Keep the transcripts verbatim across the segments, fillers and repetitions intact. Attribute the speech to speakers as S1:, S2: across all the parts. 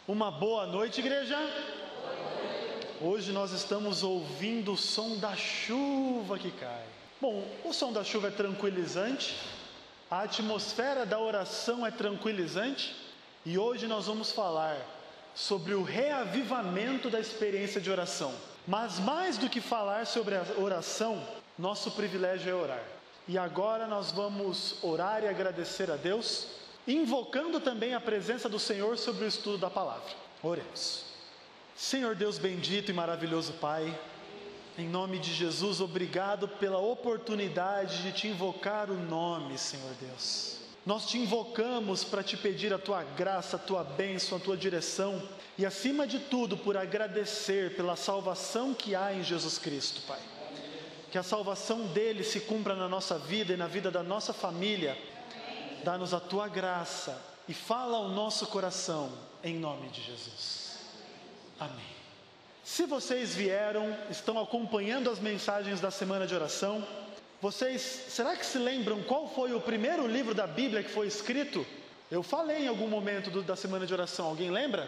S1: Uma boa noite, igreja. Hoje nós estamos ouvindo o som da chuva que cai. Bom, o som da chuva é tranquilizante, a atmosfera da oração é tranquilizante, e hoje nós vamos falar sobre o reavivamento da experiência de oração. Mas mais do que falar sobre a oração, nosso privilégio é orar. E agora nós vamos orar e agradecer a Deus, invocando também a presença do Senhor sobre o estudo da palavra. Oremos. Senhor Deus bendito e maravilhoso Pai, em nome de Jesus, obrigado pela oportunidade de te invocar o nome, Senhor Deus. Nós te invocamos para te pedir a tua graça, a tua bênção, a tua direção e, acima de tudo, por agradecer pela salvação que há em Jesus Cristo, Pai. Que a salvação dele se cumpra na nossa vida e na vida da nossa família. Dá-nos a tua graça e fala ao nosso coração, em nome de Jesus. Amém. Se vocês vieram, estão acompanhando as mensagens da semana de oração, vocês, será que se lembram qual foi o primeiro livro da Bíblia que foi escrito? Eu falei em algum momento do, da semana de oração, alguém lembra?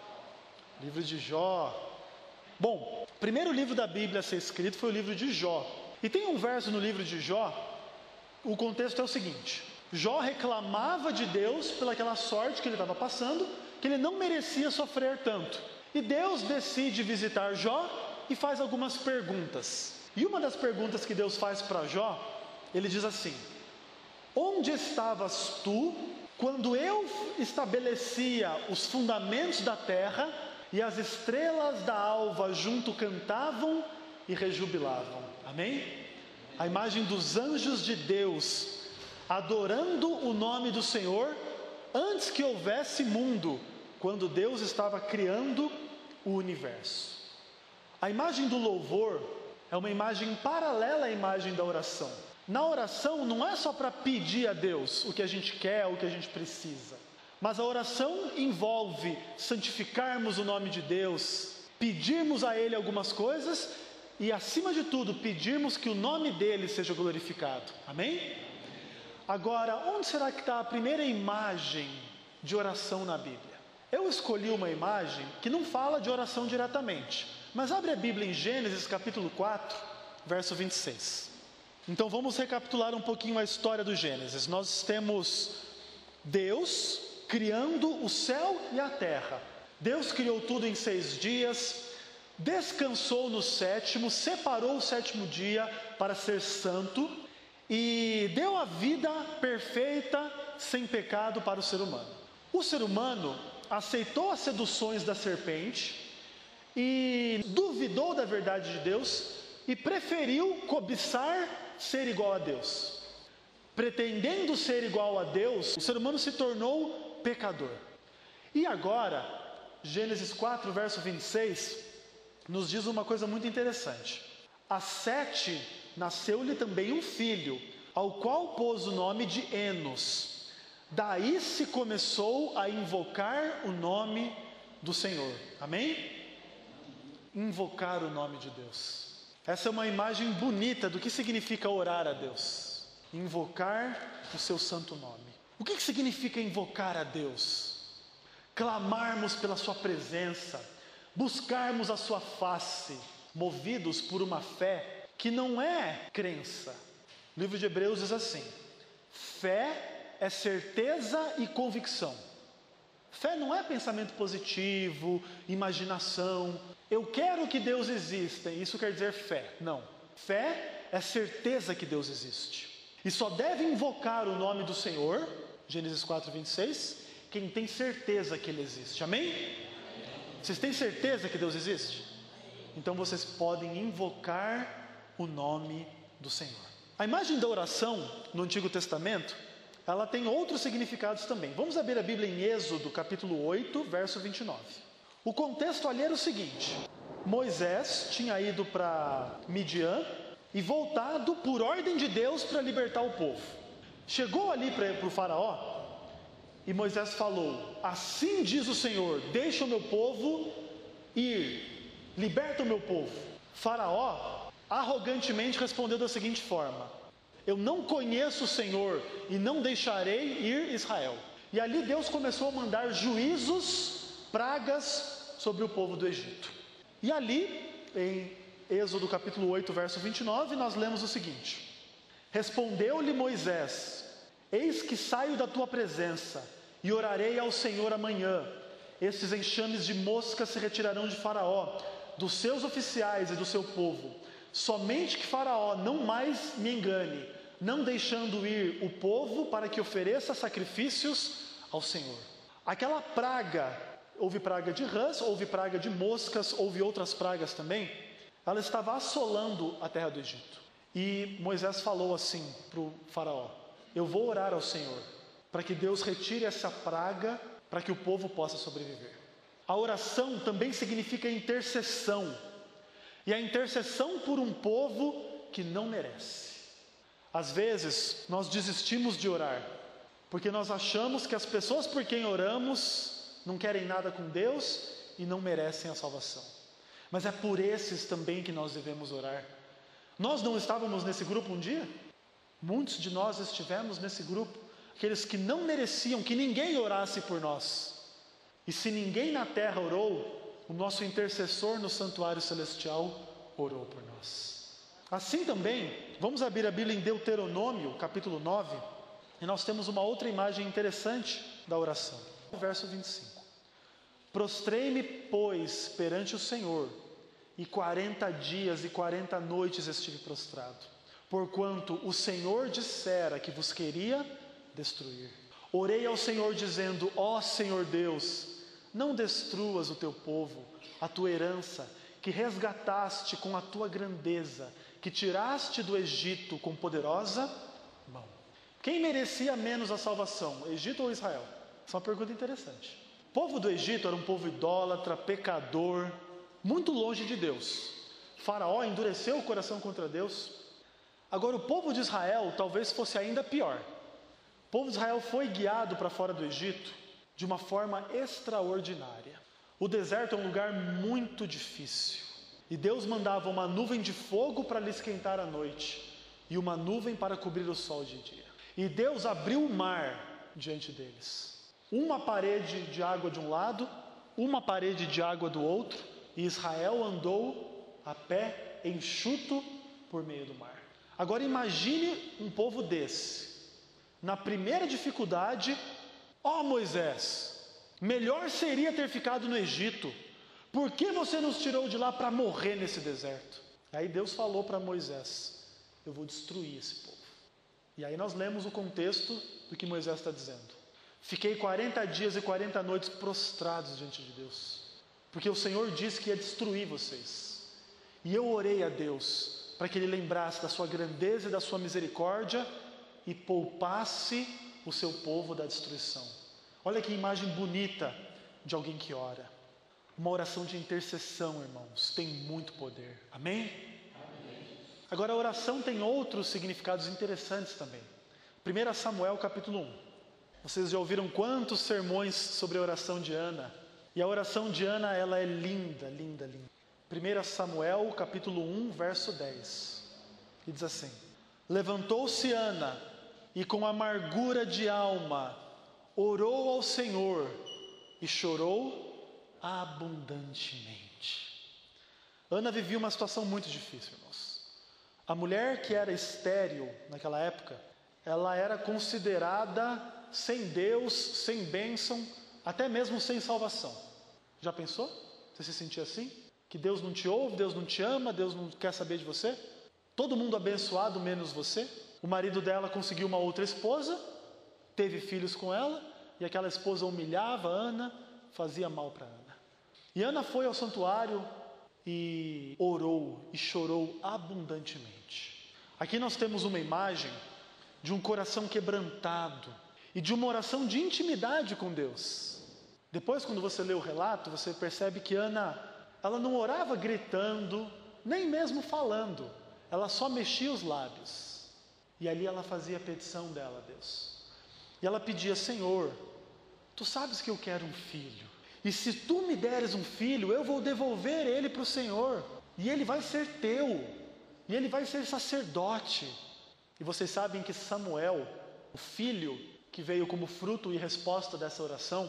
S1: Livro de Jó. Bom, o primeiro livro da Bíblia a ser escrito foi o livro de Jó. E tem um verso no livro de Jó, o contexto é o seguinte: Jó reclamava de Deus pelaquela sorte que ele estava passando, que ele não merecia sofrer tanto. E Deus decide visitar Jó e faz algumas perguntas. E uma das perguntas que Deus faz para Jó, ele diz assim: onde estavas tu quando eu estabelecia os fundamentos da terra e as estrelas da alva junto cantavam e rejubilavam? Amém? A imagem dos anjos de Deus adorando o nome do Senhor antes que houvesse mundo, quando Deus estava criando o universo. A imagem do louvor é uma imagem paralela à imagem da oração. Na oração não é só para pedir a Deus o que a gente quer, o que a gente precisa, mas a oração envolve santificarmos o nome de Deus, pedirmos a Ele algumas coisas e, acima de tudo, pedirmos que o nome dEle seja glorificado. Amém? Agora, onde será que está a primeira imagem de oração na Bíblia? Eu escolhi uma imagem que não fala de oração diretamente, mas abre a Bíblia em Gênesis capítulo quatro, verso vinte e seis. Então vamos recapitular um pouquinho a história do Gênesis. Nós temos Deus criando o céu e a terra. Deus criou tudo em seis dias, descansou no sétimo, separou o sétimo dia para ser santo e deu a vida perfeita, sem pecado, para o ser humano. O ser humano aceitou as seduções da serpente e duvidou da verdade de Deus e preferiu cobiçar ser igual a Deus. Pretendendo ser igual a Deus, o ser humano se tornou pecador. E agora, Gênesis quatro, verso vinte e seis, nos diz uma coisa muito interessante. A Sete nasceu-lhe também um filho, ao qual pôs o nome de Enos. Daí se começou a invocar o nome do Senhor. Amém? Invocar o nome de Deus. Essa é uma imagem bonita do que significa orar a Deus. Invocar o seu santo nome. O que significa invocar a Deus? Clamarmos pela sua presença, buscarmos a sua face, movidos por uma fé que não é crença. O livro de Hebreus diz assim: fé é certeza e convicção. Fé não é pensamento positivo, imaginação. Eu quero que Deus exista, isso quer dizer fé. Não. Fé é certeza que Deus existe. E só deve invocar o nome do Senhor, Gênesis quatro, vinte e seis, quem tem certeza que Ele existe. Amém? Vocês têm certeza que Deus existe? Então vocês podem invocar o nome do Senhor. A imagem da oração no Antigo Testamento, ela tem outros significados também. Vamos abrir a Bíblia em Êxodo, capítulo oito, verso vinte e nove. O contexto ali era o seguinte: Moisés tinha ido para Midian e voltado por ordem de Deus para libertar o povo. Chegou ali para o faraó e Moisés falou: assim diz o Senhor, deixa o meu povo ir, liberta o meu povo. Faraó arrogantemente respondeu da seguinte forma: eu não conheço o Senhor e não deixarei ir Israel. E ali Deus começou a mandar juízos pragas sobre o povo do Egito. E ali, em Êxodo capítulo oito, verso vinte e nove, nós lemos o seguinte: respondeu-lhe Moisés: eis que saio da tua presença e orarei ao Senhor amanhã. Estes enxames de moscas se retirarão de Faraó, dos seus oficiais e do seu povo. Somente que Faraó não mais me engane, não deixando ir o povo para que ofereça sacrifícios ao Senhor. Aquela praga, houve praga de rãs, houve praga de moscas, houve outras pragas também. Ela estava assolando a terra do Egito. E Moisés falou assim para o Faraó: eu vou orar ao Senhor para que Deus retire essa praga, para que o povo possa sobreviver. A oração também significa intercessão. E a intercessão por um povo que não merece. Às vezes nós desistimos de orar, porque nós achamos que as pessoas por quem oramos não querem nada com Deus e não merecem a salvação. Mas é por esses também que nós devemos orar. Nós não estávamos nesse grupo um dia? Muitos de nós estivemos nesse grupo, aqueles que não mereciam que ninguém orasse por nós. E se ninguém na terra orou, o nosso intercessor no santuário celestial orou por nós. Assim também, vamos abrir a Bíblia em Deuteronômio, capítulo nove, e nós temos uma outra imagem interessante da oração. Verso vinte e cinco. Prostrei-me, pois, perante o Senhor, e quarenta dias e quarenta noites estive prostrado, porquanto o Senhor dissera que vos queria destruir. Orei ao Senhor dizendo: ó Senhor Deus, não destruas o teu povo, a tua herança, que resgataste com a tua grandeza, que tiraste do Egito com poderosa mão. Quem merecia menos a salvação, Egito ou Israel? Essa é uma pergunta interessante. O povo do Egito era um povo idólatra, pecador, muito longe de Deus. Faraó endureceu o coração contra Deus. Agora, o povo de Israel talvez fosse ainda pior. O povo de Israel foi guiado para fora do Egito de uma forma extraordinária. O deserto é um lugar muito difícil. E Deus mandava uma nuvem de fogo para lhe esquentar à noite e uma nuvem para cobrir o sol de dia. E Deus abriu o mar diante deles. Uma parede de água de um lado, uma parede de água do outro, e Israel andou a pé, enxuto, por meio do mar. Agora imagine um povo desse. Na primeira dificuldade: ó oh, Moisés, melhor seria ter ficado no Egito. Por que você nos tirou de lá para morrer nesse deserto? Aí Deus falou para Moisés: eu vou destruir esse povo. E aí nós lemos o contexto do que Moisés está dizendo. Fiquei quarenta dias e quarenta noites prostrados diante de Deus, porque o Senhor disse que ia destruir vocês. E eu orei a Deus para que Ele lembrasse da sua grandeza e da sua misericórdia e poupasse o seu povo da destruição. Olha que imagem bonita de alguém que ora. Uma oração de intercessão, irmãos, tem muito poder. Amém? Amém. Agora, a oração tem outros significados interessantes também. primeiro Samuel capítulo um. Vocês já ouviram quantos sermões sobre a oração de Ana? E a oração de Ana, ela é linda, linda, linda. primeiro Samuel capítulo um, verso dez. E diz assim: levantou-se Ana e com amargura de alma orou ao Senhor e chorou abundantemente. Ana vivia uma situação muito difícil, irmãos. A mulher que era estéril naquela época, ela era considerada sem Deus, sem bênção, até mesmo sem salvação. Já pensou? Você se sentia assim? Que Deus não te ouve, Deus não te ama, Deus não quer saber de você? Todo mundo abençoado menos você? O marido dela conseguiu uma outra esposa, teve filhos com ela, e aquela esposa humilhava Ana, fazia mal para Ana. E Ana foi ao santuário e orou e chorou abundantemente. Aqui nós temos uma imagem de um coração quebrantado e de uma oração de intimidade com Deus. Depois, quando você lê o relato, você percebe que Ana, ela não orava gritando, nem mesmo falando. Ela só mexia os lábios. E ali ela fazia a petição dela a Deus. E ela pedia: Senhor, tu sabes que eu quero um filho. E se tu me deres um filho, eu vou devolver ele para o Senhor. E ele vai ser teu. E ele vai ser sacerdote. E vocês sabem que Samuel, o filho que veio como fruto e resposta dessa oração,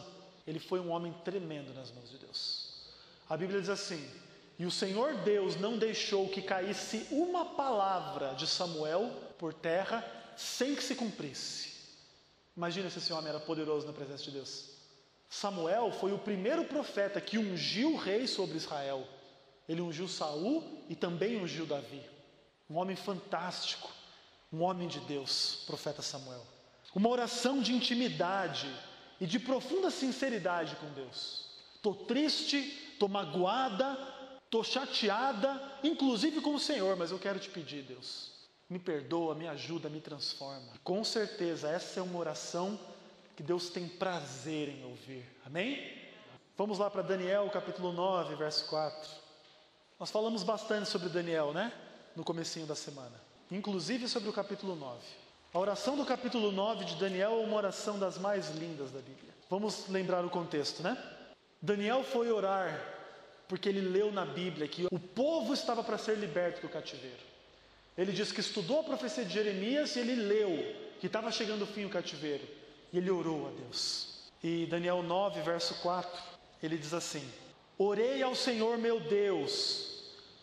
S1: Ele foi um homem tremendo nas mãos de Deus. A Bíblia diz assim: e o Senhor Deus não deixou que caísse uma palavra de Samuel por terra sem que se cumprisse. Imagina se esse homem era poderoso na presença de Deus. Samuel foi o primeiro profeta que ungiu o rei sobre Israel. Ele ungiu Saul e também ungiu Davi. Um homem fantástico, um homem de Deus, profeta Samuel. Uma oração de intimidade e de profunda sinceridade com Deus. Estou triste, estou magoada, estou chateada, inclusive com o Senhor, mas eu quero te pedir, Deus, me perdoa, me ajuda, me transforma. Com certeza essa é uma oração que Deus tem prazer em ouvir. Amém? Vamos lá para Daniel capítulo nove, verso quatro. Nós falamos bastante sobre Daniel, né? No comecinho da semana. Inclusive sobre o capítulo nove. A oração do capítulo nove de Daniel é uma oração das mais lindas da Bíblia. Vamos lembrar o contexto, né? Daniel foi orar porque ele leu na Bíblia que o povo estava para ser liberto do cativeiro. Ele diz que estudou a profecia de Jeremias e ele leu que estava chegando o fim do cativeiro. E ele orou a Deus. E Daniel nove, verso quatro, ele diz assim: orei ao Senhor meu Deus,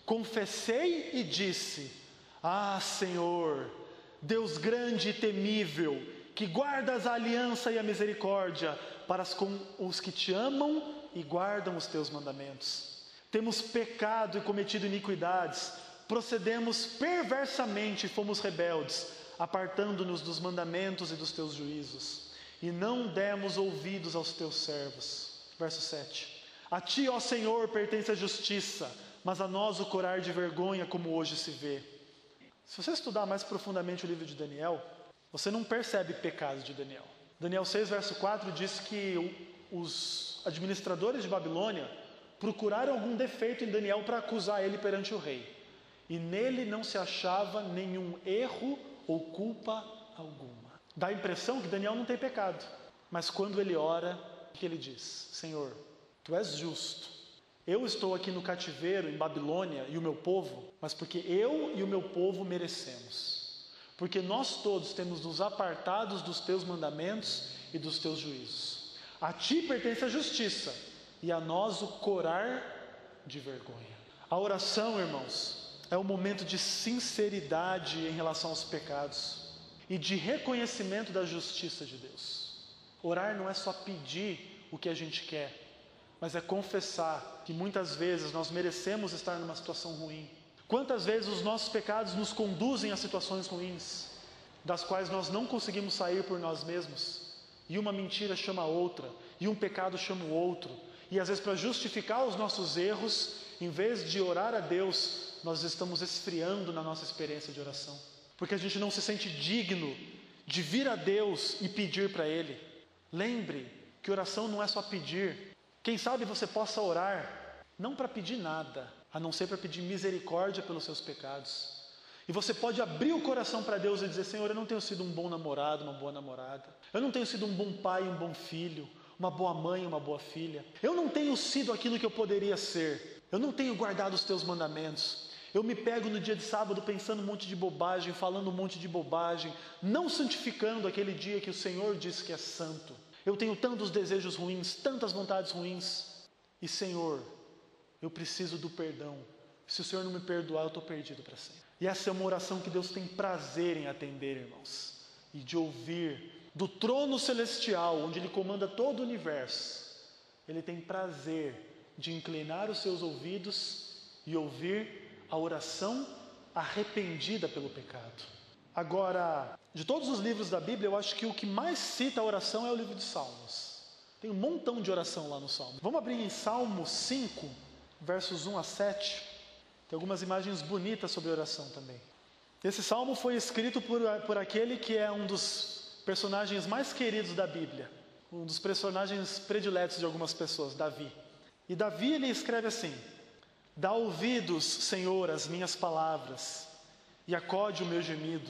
S1: confessei e disse: ah, Senhor, Deus grande e temível, que guardas a aliança e a misericórdia para com os que te amam e guardam os teus mandamentos. Temos pecado e cometido iniquidades, procedemos perversamente e fomos rebeldes, apartando-nos dos mandamentos e dos teus juízos, e não demos ouvidos aos teus servos. Verso sete. A ti, ó Senhor, pertence a justiça, mas a nós o corar de vergonha, como hoje se vê. Se você estudar mais profundamente o livro de Daniel, você não percebe pecado de Daniel. Daniel seis, verso quatro diz que os administradores de Babilônia procuraram algum defeito em Daniel para acusar ele perante o rei. E nele não se achava nenhum erro ou culpa alguma. Dá a impressão que Daniel não tem pecado. Mas quando ele ora, o que ele diz? Senhor, tu és justo. Eu estou aqui no cativeiro em Babilônia e o meu povo, mas porque eu e o meu povo merecemos. Porque nós todos temos nos apartados dos teus mandamentos e dos teus juízos. A ti pertence a justiça e a nós o corar de vergonha. A oração, irmãos, é um momento de sinceridade em relação aos pecados e de reconhecimento da justiça de Deus. Orar não é só pedir o que a gente quer, mas é confessar que muitas vezes nós merecemos estar numa situação ruim. Quantas vezes os nossos pecados nos conduzem a situações ruins, das quais nós não conseguimos sair por nós mesmos, e uma mentira chama a outra, e um pecado chama o outro, e às vezes para justificar os nossos erros, em vez de orar a Deus, nós estamos esfriando na nossa experiência de oração, porque a gente não se sente digno de vir a Deus e pedir para Ele. Lembre que oração não é só pedir. Quem sabe você possa orar, não para pedir nada, a não ser para pedir misericórdia pelos seus pecados. E você pode abrir o coração para Deus e dizer: Senhor, eu não tenho sido um bom namorado, uma boa namorada. Eu não tenho sido um bom pai, um bom filho, uma boa mãe, uma boa filha. Eu não tenho sido aquilo que eu poderia ser. Eu não tenho guardado os teus mandamentos. Eu me pego no dia de sábado pensando um monte de bobagem, falando um monte de bobagem, não santificando aquele dia que o Senhor disse que é santo. Eu tenho tantos desejos ruins, tantas vontades ruins. E Senhor, eu preciso do perdão. Se o Senhor não me perdoar, eu estou perdido para sempre. E essa é uma oração que Deus tem prazer em atender, irmãos. E de ouvir do trono celestial, onde Ele comanda todo o universo. Ele tem prazer de inclinar os seus ouvidos e ouvir a oração arrependida pelo pecado. Agora, de todos os livros da Bíblia, eu acho que o que mais cita a oração é o livro de Salmos. Tem um montão de oração lá no Salmo. Vamos abrir em Salmo cinco, versos um a sete. Tem algumas imagens bonitas sobre oração também. Esse salmo foi escrito por, por aquele que é um dos personagens mais queridos da Bíblia. Um dos personagens prediletos de algumas pessoas, Davi. E Davi, ele escreve assim: dá ouvidos, Senhor, às minhas palavras, e acode o meu gemido.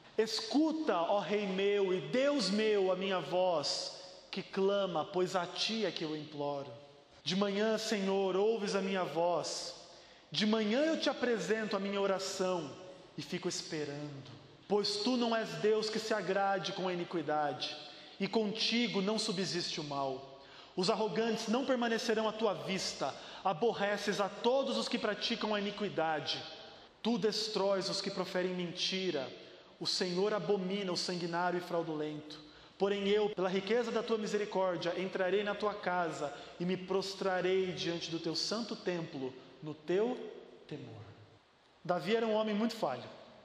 S1: Escuta, ó Rei meu e Deus meu, a minha voz, que clama, pois a ti é que eu imploro. De manhã, Senhor, ouves a minha voz. De manhã eu te apresento a minha oração e fico esperando. Pois tu não és Deus que se agrade com a iniquidade, e contigo não subsiste o mal. Os arrogantes não permanecerão à tua vista. Aborreces a todos os que praticam a iniquidade. Tu destróis os que proferem mentira. O Senhor abomina o sanguinário e fraudulento. Porém eu, pela riqueza da tua misericórdia, entrarei na tua casa e me prostrarei diante do teu santo templo, no teu temor. Davi era um homem muito falho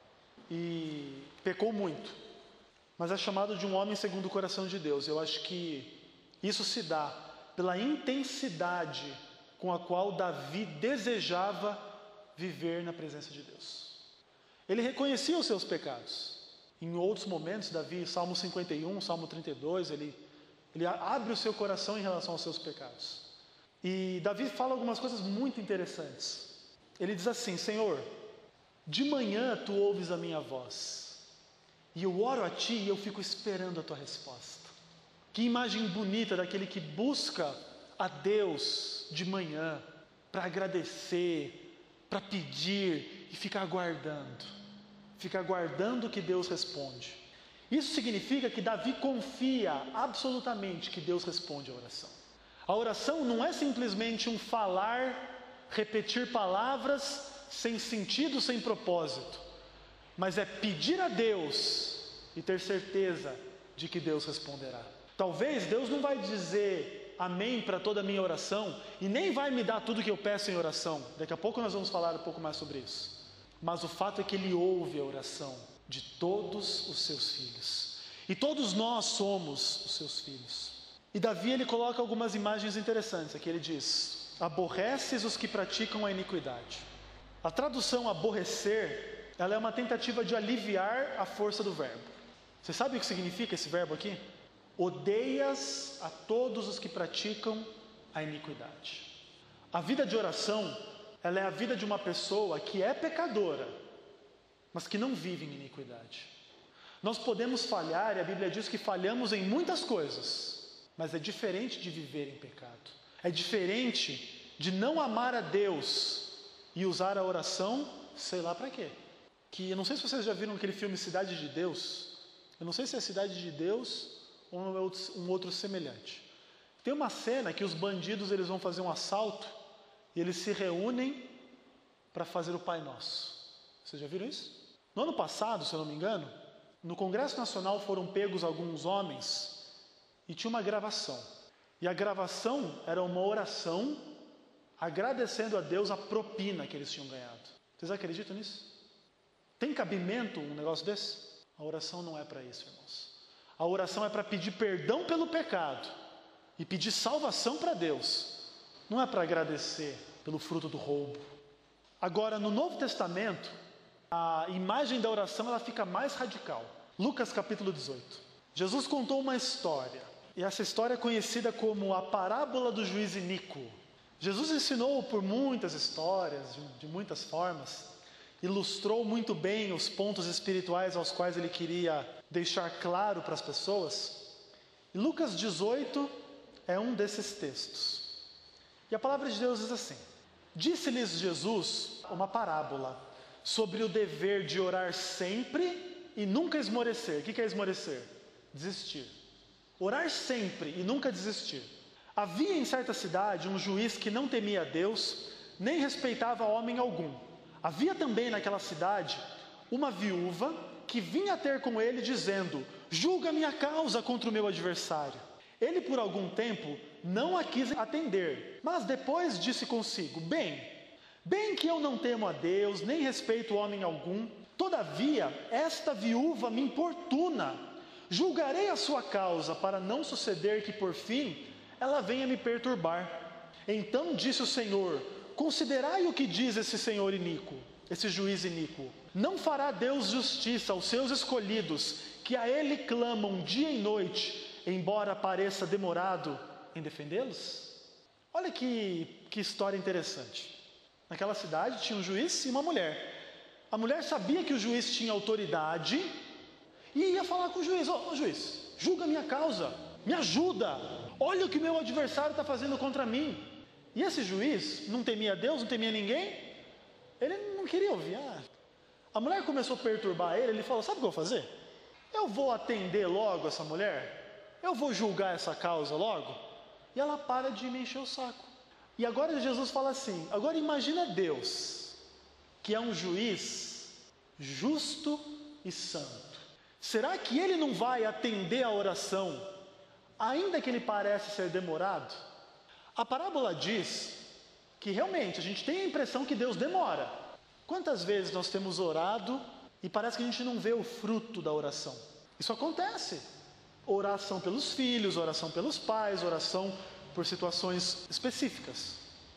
S1: e pecou muito, mas é chamado de um homem segundo o coração de Deus. Eu acho que isso se dá pela intensidade com a qual Davi desejava viver na presença de Deus. Ele reconhecia os seus pecados. Em outros momentos, Davi, Salmo cinquenta e um, Salmo trinta e dois, ele, ele abre o seu coração em relação aos seus pecados. E Davi fala algumas coisas muito interessantes. Ele diz assim: Senhor, de manhã tu ouves a minha voz, e eu oro a ti e eu fico esperando a tua resposta. Que imagem bonita daquele que busca a Deus de manhã para agradecer, para pedir e ficar aguardando. Fica aguardando que Deus responde. Isso significa que Davi confia absolutamente que Deus responde a oração. A oração não é simplesmente um falar, repetir palavras sem sentido, sem propósito, mas é pedir a Deus e ter certeza de que Deus responderá. Talvez Deus não vai dizer amém para toda a minha oração e nem vai me dar tudo o que eu peço em oração. Daqui a pouco nós vamos falar um pouco mais sobre isso. Mas o fato é que Ele ouve a oração de todos os seus filhos. E todos nós somos os seus filhos. E Davi, ele coloca algumas imagens interessantes. Aqui ele diz: aborreces os que praticam a iniquidade. A tradução aborrecer, ela é uma tentativa de aliviar a força do verbo. Você sabe o que significa esse verbo aqui? Odeias a todos os que praticam a iniquidade. A vida de oração, ela é a vida de uma pessoa que é pecadora, mas que não vive em iniquidade. Nós podemos falhar, e a Bíblia diz que falhamos em muitas coisas, mas é diferente de viver em pecado. É diferente de não amar a Deus e usar a oração, sei lá para quê. Que eu não sei se vocês já viram aquele filme Cidade de Deus. Eu não sei se é Cidade de Deus ou um outro semelhante. Tem uma cena que os bandidos eles vão fazer um assalto e eles se reúnem para fazer o Pai Nosso. Vocês já viram isso? No ano passado, se eu não me engano, no Congresso Nacional foram pegos alguns homens e tinha uma gravação. E a gravação era uma oração agradecendo a Deus a propina que eles tinham ganhado. Vocês acreditam nisso? Tem cabimento um negócio desse? A oração não é para isso, irmãos. A oração é para pedir perdão pelo pecado e pedir salvação para Deus. Não é para agradecer pelo fruto do roubo. Agora, no Novo Testamento, a imagem da oração ela fica mais radical. Lucas capítulo dezoito. Jesus contou uma história. E essa história é conhecida como a parábola do juiz iníquo. Jesus ensinou por muitas histórias, de, de muitas formas. Ilustrou muito bem os pontos espirituais aos quais ele queria deixar claro para as pessoas. E Lucas dezoito é um desses textos. E a palavra de Deus diz assim: disse-lhes Jesus uma parábola sobre o dever de orar sempre e nunca esmorecer. O que é esmorecer? Desistir. Orar sempre e nunca desistir. Havia em certa cidade um juiz que não temia a Deus, nem respeitava homem algum. Havia também naquela cidade uma viúva que vinha ter com ele dizendo: julga minha causa contra o meu adversário. Ele por algum tempo não a quis atender, mas depois disse consigo: bem, bem que eu não temo a Deus, nem respeito homem algum, todavia esta viúva me importuna. Julgarei a sua causa, para não suceder que por fim ela venha me perturbar. Então disse o Senhor: considerai o que diz esse senhor iníquo, esse juiz iníquo. Não fará Deus justiça aos seus escolhidos, que a ele clamam dia e noite, embora pareça demorado em defendê-los? Olha que, que história interessante. Naquela cidade tinha um juiz e uma mulher. A mulher sabia que o juiz tinha autoridade e ia falar com o juiz: ó oh, juiz, julga a minha causa, me ajuda, olha o que meu adversário está fazendo contra mim. E esse juiz não temia Deus, não temia ninguém, ele não queria ouvir. Ah, a mulher começou a perturbar ele, ele falou: sabe o que eu vou fazer? Eu vou atender logo essa mulher, eu vou julgar essa causa logo, E ela para de me encher o saco. E agora Jesus fala assim, agora imagina Deus, que é um juiz justo e santo. Será que Ele não vai atender a oração, ainda que Ele pareça ser demorado? A parábola diz que realmente a gente tem a impressão que Deus demora. Quantas vezes nós temos orado e parece que a gente não vê o fruto da oração? Isso acontece. Oração pelos filhos, oração pelos pais, oração por situações específicas.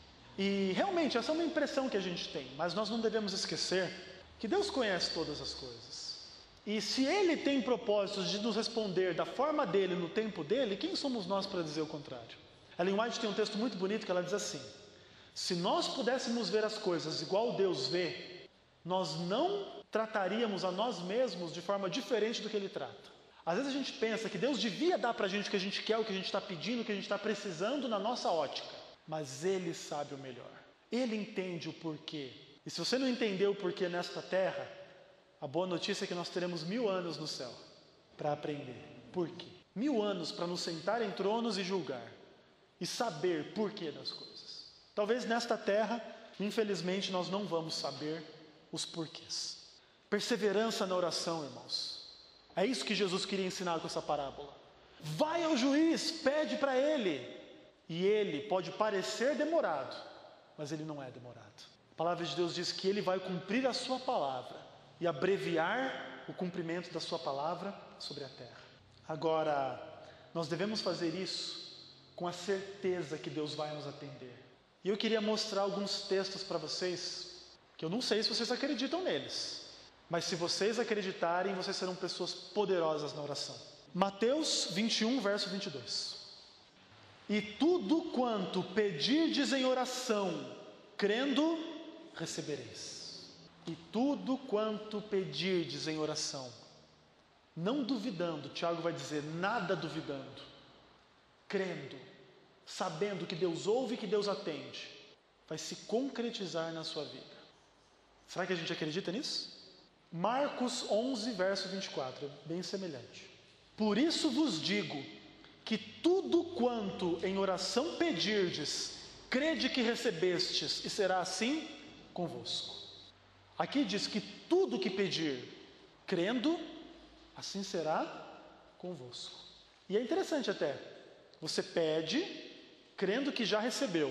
S1: E realmente essa é uma impressão que a gente tem, mas nós não devemos esquecer que Deus conhece todas as coisas. E se Ele tem propósitos de nos responder da forma dEle, no tempo dEle, quem somos nós para dizer o contrário? Ellen White tem um texto muito bonito que ela diz assim, se nós pudéssemos ver as coisas igual Deus vê, nós não trataríamos a nós mesmos de forma diferente do que Ele trata. Às vezes a gente pensa que Deus devia dar para a gente o que a gente quer, o que a gente está pedindo, o que a gente está precisando na nossa ótica. Mas Ele sabe o melhor. Ele entende o porquê. E se você não entendeu o porquê nesta terra, a boa notícia é que nós teremos mil anos no céu para aprender. Por quê? Mil anos para nos sentar em tronos e julgar. E saber porquê das coisas. Talvez nesta terra, infelizmente, nós não vamos saber os porquês. Perseverança na oração, irmãos. É isso que Jesus queria ensinar com essa parábola. Vai ao juiz, pede para ele. E ele pode parecer demorado, mas ele não é demorado. A palavra de Deus diz que ele vai cumprir a sua palavra e abreviar o cumprimento da sua palavra sobre a terra. Agora, nós devemos fazer isso com a certeza que Deus vai nos atender. E eu queria mostrar alguns textos para vocês, que eu não sei se vocês acreditam neles. Mas se vocês acreditarem, vocês serão pessoas poderosas na oração. Mateus vinte e um, verso vinte e dois. E tudo quanto pedirdes em oração, crendo, recebereis. E tudo quanto pedirdes em oração, não duvidando, Tiago vai dizer, nada duvidando, crendo, sabendo que Deus ouve e que Deus atende, vai se concretizar na sua vida. Será que a gente acredita nisso? Marcos onze, verso vinte e quatro, bem semelhante. Por isso vos digo, que tudo quanto em oração pedirdes, crede que recebestes, e será assim convosco. Aqui diz que tudo que pedir, crendo, assim será convosco. E é interessante até, você pede, crendo que já recebeu.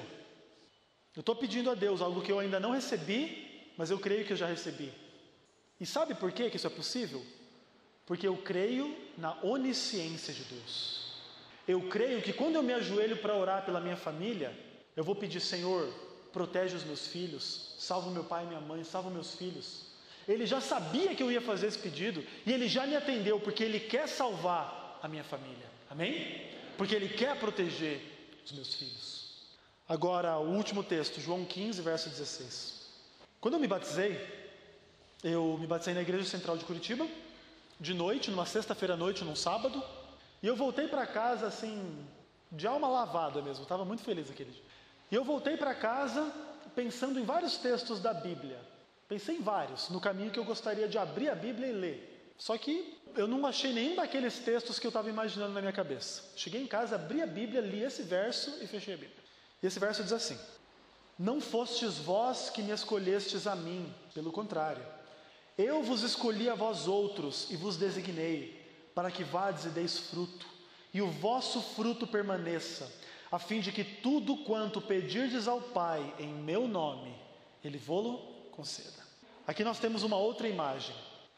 S1: Eu estou pedindo a Deus algo que eu ainda não recebi, mas eu creio que eu já recebi. E sabe por que isso é possível? Porque eu creio na onisciência de Deus. Eu creio que quando eu me ajoelho para orar pela minha família, eu vou pedir, Senhor, protege os meus filhos, salva meu pai e minha mãe, salva meus filhos. Ele já sabia que eu ia fazer esse pedido e Ele já me atendeu, porque Ele quer salvar a minha família. Amém? Porque Ele quer proteger os meus filhos. Agora, o último texto, João quinze, verso dezesseis. Quando eu me batizei, eu me batizei na Igreja Central de Curitiba, de noite, numa sexta-feira à noite, num sábado, e eu voltei para casa assim, de alma lavada mesmo, estava muito feliz aquele dia. E eu voltei para casa pensando em vários textos da Bíblia, pensei em vários, no caminho que eu gostaria de abrir a Bíblia e ler. Só que eu não achei nenhum daqueles textos que eu estava imaginando na minha cabeça. Cheguei em casa, abri a Bíblia, li esse verso e fechei a Bíblia. E esse verso diz assim: não fostes vós que me escolhestes a mim, pelo contrário, eu vos escolhi a vós outros e vos designei, para que vades e deis fruto, e o vosso fruto permaneça, a fim de que tudo quanto pedirdes ao Pai em meu nome, Ele vô-lo conceda. Aqui nós temos uma outra imagem: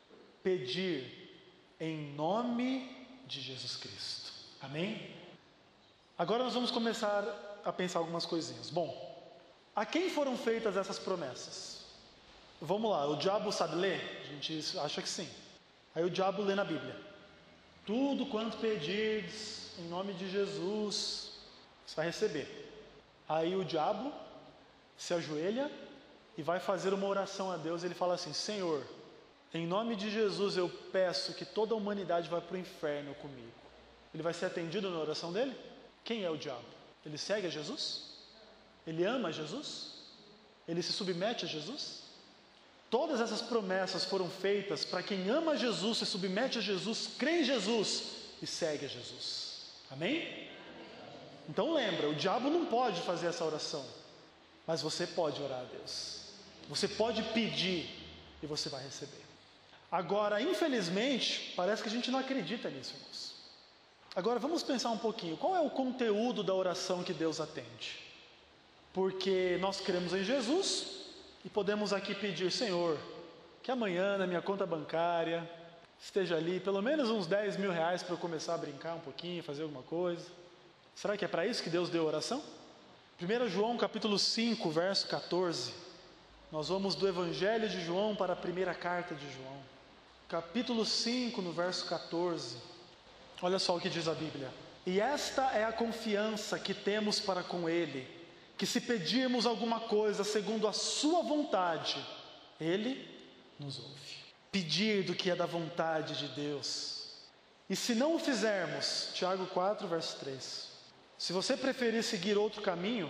S1: pedir em nome de Jesus Cristo. Amém? Agora nós vamos começar a pensar algumas coisinhas. Bom, a quem foram feitas essas promessas? Vamos lá, o diabo sabe ler? A gente acha que sim. Aí o diabo lê na Bíblia: tudo quanto pedirdes em nome de Jesus, você vai receber. Aí o diabo se ajoelha e vai fazer uma oração a Deus. Ele fala assim: Senhor, em nome de Jesus eu peço que toda a humanidade vá para o inferno comigo. Ele vai ser atendido na oração dele? Quem é o diabo? Ele segue a Jesus? Ele ama a Jesus? Ele se submete a Jesus? Todas essas promessas foram feitas para quem ama Jesus, se submete a Jesus, crê em Jesus e segue a Jesus. Amém? Então lembra, o diabo não pode fazer essa oração, mas você pode orar a Deus. Você pode pedir e você vai receber. Agora, infelizmente, parece que a gente não acredita nisso, irmãos. Agora vamos pensar um pouquinho, qual é o conteúdo da oração que Deus atende? Porque nós cremos em Jesus e podemos aqui pedir, Senhor, que amanhã na minha conta bancária esteja ali pelo menos uns dez mil reais para eu começar a brincar um pouquinho, fazer alguma coisa. Será que é para isso que Deus deu a oração? primeiro João capítulo cinco, verso catorze. Nós vamos do Evangelho de João para a primeira carta de João. Capítulo cinco, no verso catorze. Olha só o que diz a Bíblia. E esta é a confiança que temos para com Ele, que se pedirmos alguma coisa segundo a sua vontade, Ele nos ouve. Pedir do que é da vontade de Deus. E se não o fizermos, Tiago quatro, verso três. Se você preferir seguir outro caminho,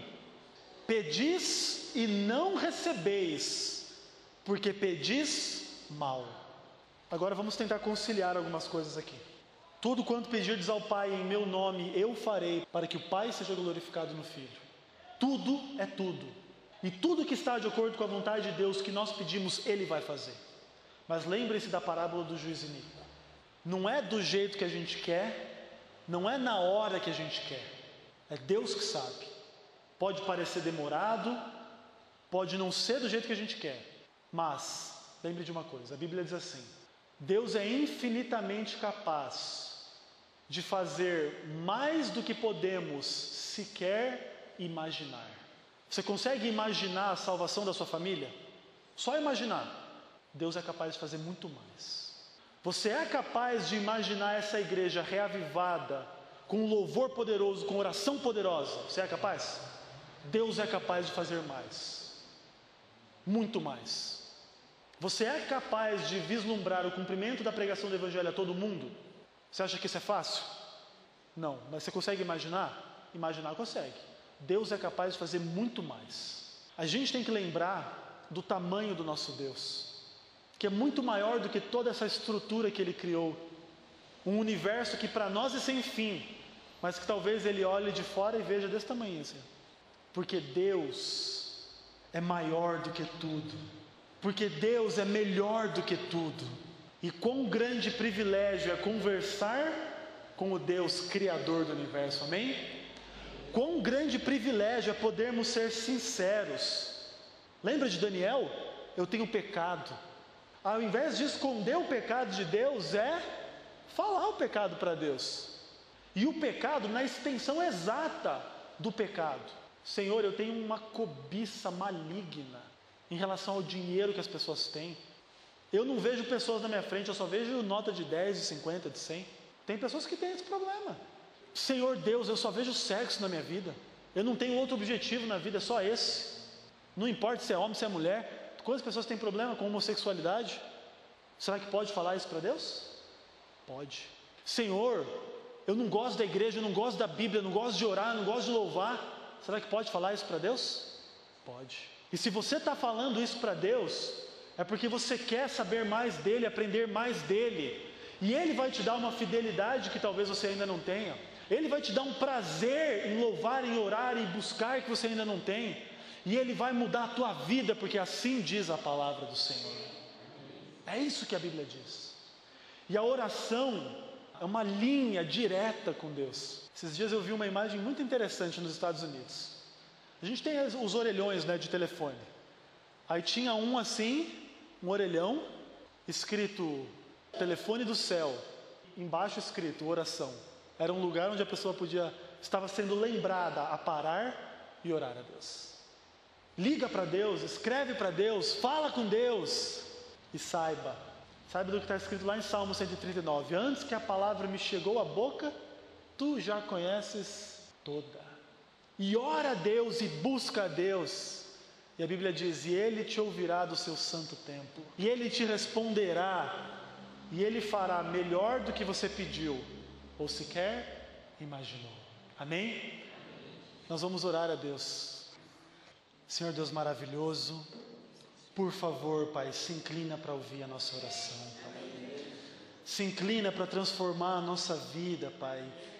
S1: pedis e não recebeis, porque pedis mal. Agora vamos tentar conciliar algumas coisas aqui. Tudo quanto pedirdes ao Pai em meu nome, eu farei, para que o Pai seja glorificado no Filho. Tudo é tudo. E tudo que está de acordo com a vontade de Deus que nós pedimos, Ele vai fazer. Mas lembre-se da parábola do juiz iníquo. Não é do jeito que a gente quer, não é na hora que a gente quer. É Deus que sabe. Pode parecer demorado, pode não ser do jeito que a gente quer. Mas, lembre de uma coisa, a Bíblia diz assim: Deus é infinitamente capaz de fazer mais do que podemos sequer imaginar. Você consegue imaginar a salvação da sua família? Só imaginar. Deus é capaz de fazer muito mais. Você é capaz de imaginar essa igreja reavivada, com louvor poderoso, com oração poderosa? Você é capaz? Deus é capaz de fazer mais. Muito mais. Você é capaz de vislumbrar o cumprimento da pregação do Evangelho a todo mundo? Você acha que isso é fácil? Não, mas você consegue imaginar? Imaginar consegue. Deus é capaz de fazer muito mais. A gente tem que lembrar do tamanho do nosso Deus, que é muito maior do que toda essa estrutura que Ele criou. Um universo que para nós é sem fim, mas que talvez Ele olhe de fora e veja desse tamanho assim. Porque Deus é maior do que tudo. Porque Deus é melhor do que tudo. E quão grande privilégio é conversar com o Deus Criador do universo, amém? Quão grande privilégio é podermos ser sinceros. Lembra de Daniel? Eu tenho pecado. Ao invés de esconder o pecado de Deus, é falar o pecado para Deus. E o pecado na extensão exata do pecado. Senhor, eu tenho uma cobiça maligna em relação ao dinheiro que as pessoas têm. Eu não vejo pessoas na minha frente, eu só vejo nota de dez, de cinquenta, de cem. Tem pessoas que têm esse problema. Senhor Deus, eu só vejo sexo na minha vida. Eu não tenho outro objetivo na vida, é só esse. Não importa se é homem, se é mulher. Quantas pessoas têm problema com homossexualidade? Será que pode falar isso para Deus? Pode. Senhor, eu não gosto da igreja, eu não gosto da Bíblia, eu não gosto de orar, eu não gosto de louvar. Será que pode falar isso para Deus? Pode. E se você está falando isso para Deus, é porque você quer saber mais dEle, aprender mais dEle. E Ele vai te dar uma fidelidade que talvez você ainda não tenha. Ele vai te dar um prazer em louvar, em orar e buscar que você ainda não tem. E Ele vai mudar a tua vida, porque assim diz a palavra do Senhor. É isso que a Bíblia diz. E a oração é uma linha direta com Deus. Esses dias eu vi uma imagem muito interessante nos Estados Unidos. A gente tem os orelhões, né, de telefone. Aí tinha um assim, um orelhão, escrito telefone do céu, embaixo escrito oração. Era um lugar onde a pessoa podia, estava sendo lembrada a parar e orar a Deus. Liga para Deus, escreve para Deus, fala com Deus e saiba, saiba do que está escrito lá em Salmo cento e trinta e nove. Antes que a palavra me chegou à boca, tu já conheces toda. E ora a Deus e busca a Deus. E a Bíblia diz, e Ele te ouvirá do seu santo templo. E Ele te responderá. E Ele fará melhor do que você pediu, ou sequer imaginou. Amém? Nós vamos orar a Deus. Senhor Deus maravilhoso, por favor, Pai, se inclina para ouvir a nossa oração, Pai. Se inclina para transformar a nossa vida, Pai,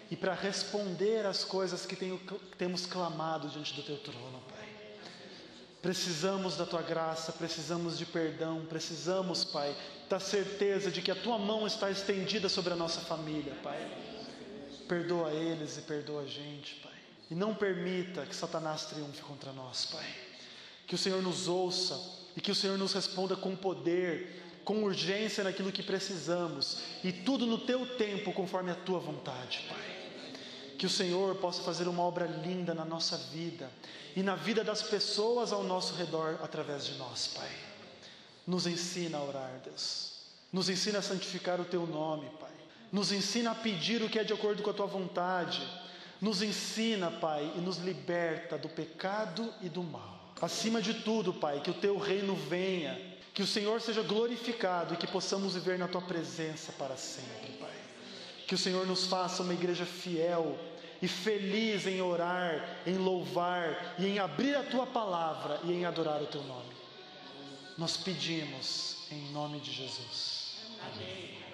S1: e para responder às coisas que tenho, temos clamado diante do Teu trono, Pai. Precisamos da Tua graça, precisamos de perdão, precisamos, Pai, da certeza de que a Tua mão está estendida sobre a nossa família, Pai. Perdoa eles e perdoa a gente, Pai. E não permita que Satanás triunfe contra nós, Pai. Que o Senhor nos ouça e que o Senhor nos responda com poder, com urgência naquilo que precisamos, e tudo no Teu tempo, conforme a Tua vontade, Pai. Que o Senhor possa fazer uma obra linda na nossa vida e na vida das pessoas ao nosso redor através de nós, Pai. Nos ensina a orar, Deus. Nos ensina a santificar o Teu nome, Pai. Nos ensina a pedir o que é de acordo com a Tua vontade. Nos ensina, Pai, e nos liberta do pecado e do mal. Acima de tudo, Pai, que o Teu reino venha, que o Senhor seja glorificado e que possamos viver na Tua presença para sempre, Pai. Que o Senhor nos faça uma igreja fiel e feliz em orar, em louvar e em abrir a Tua palavra e em adorar o Teu nome. Nós pedimos em nome de Jesus. Amém.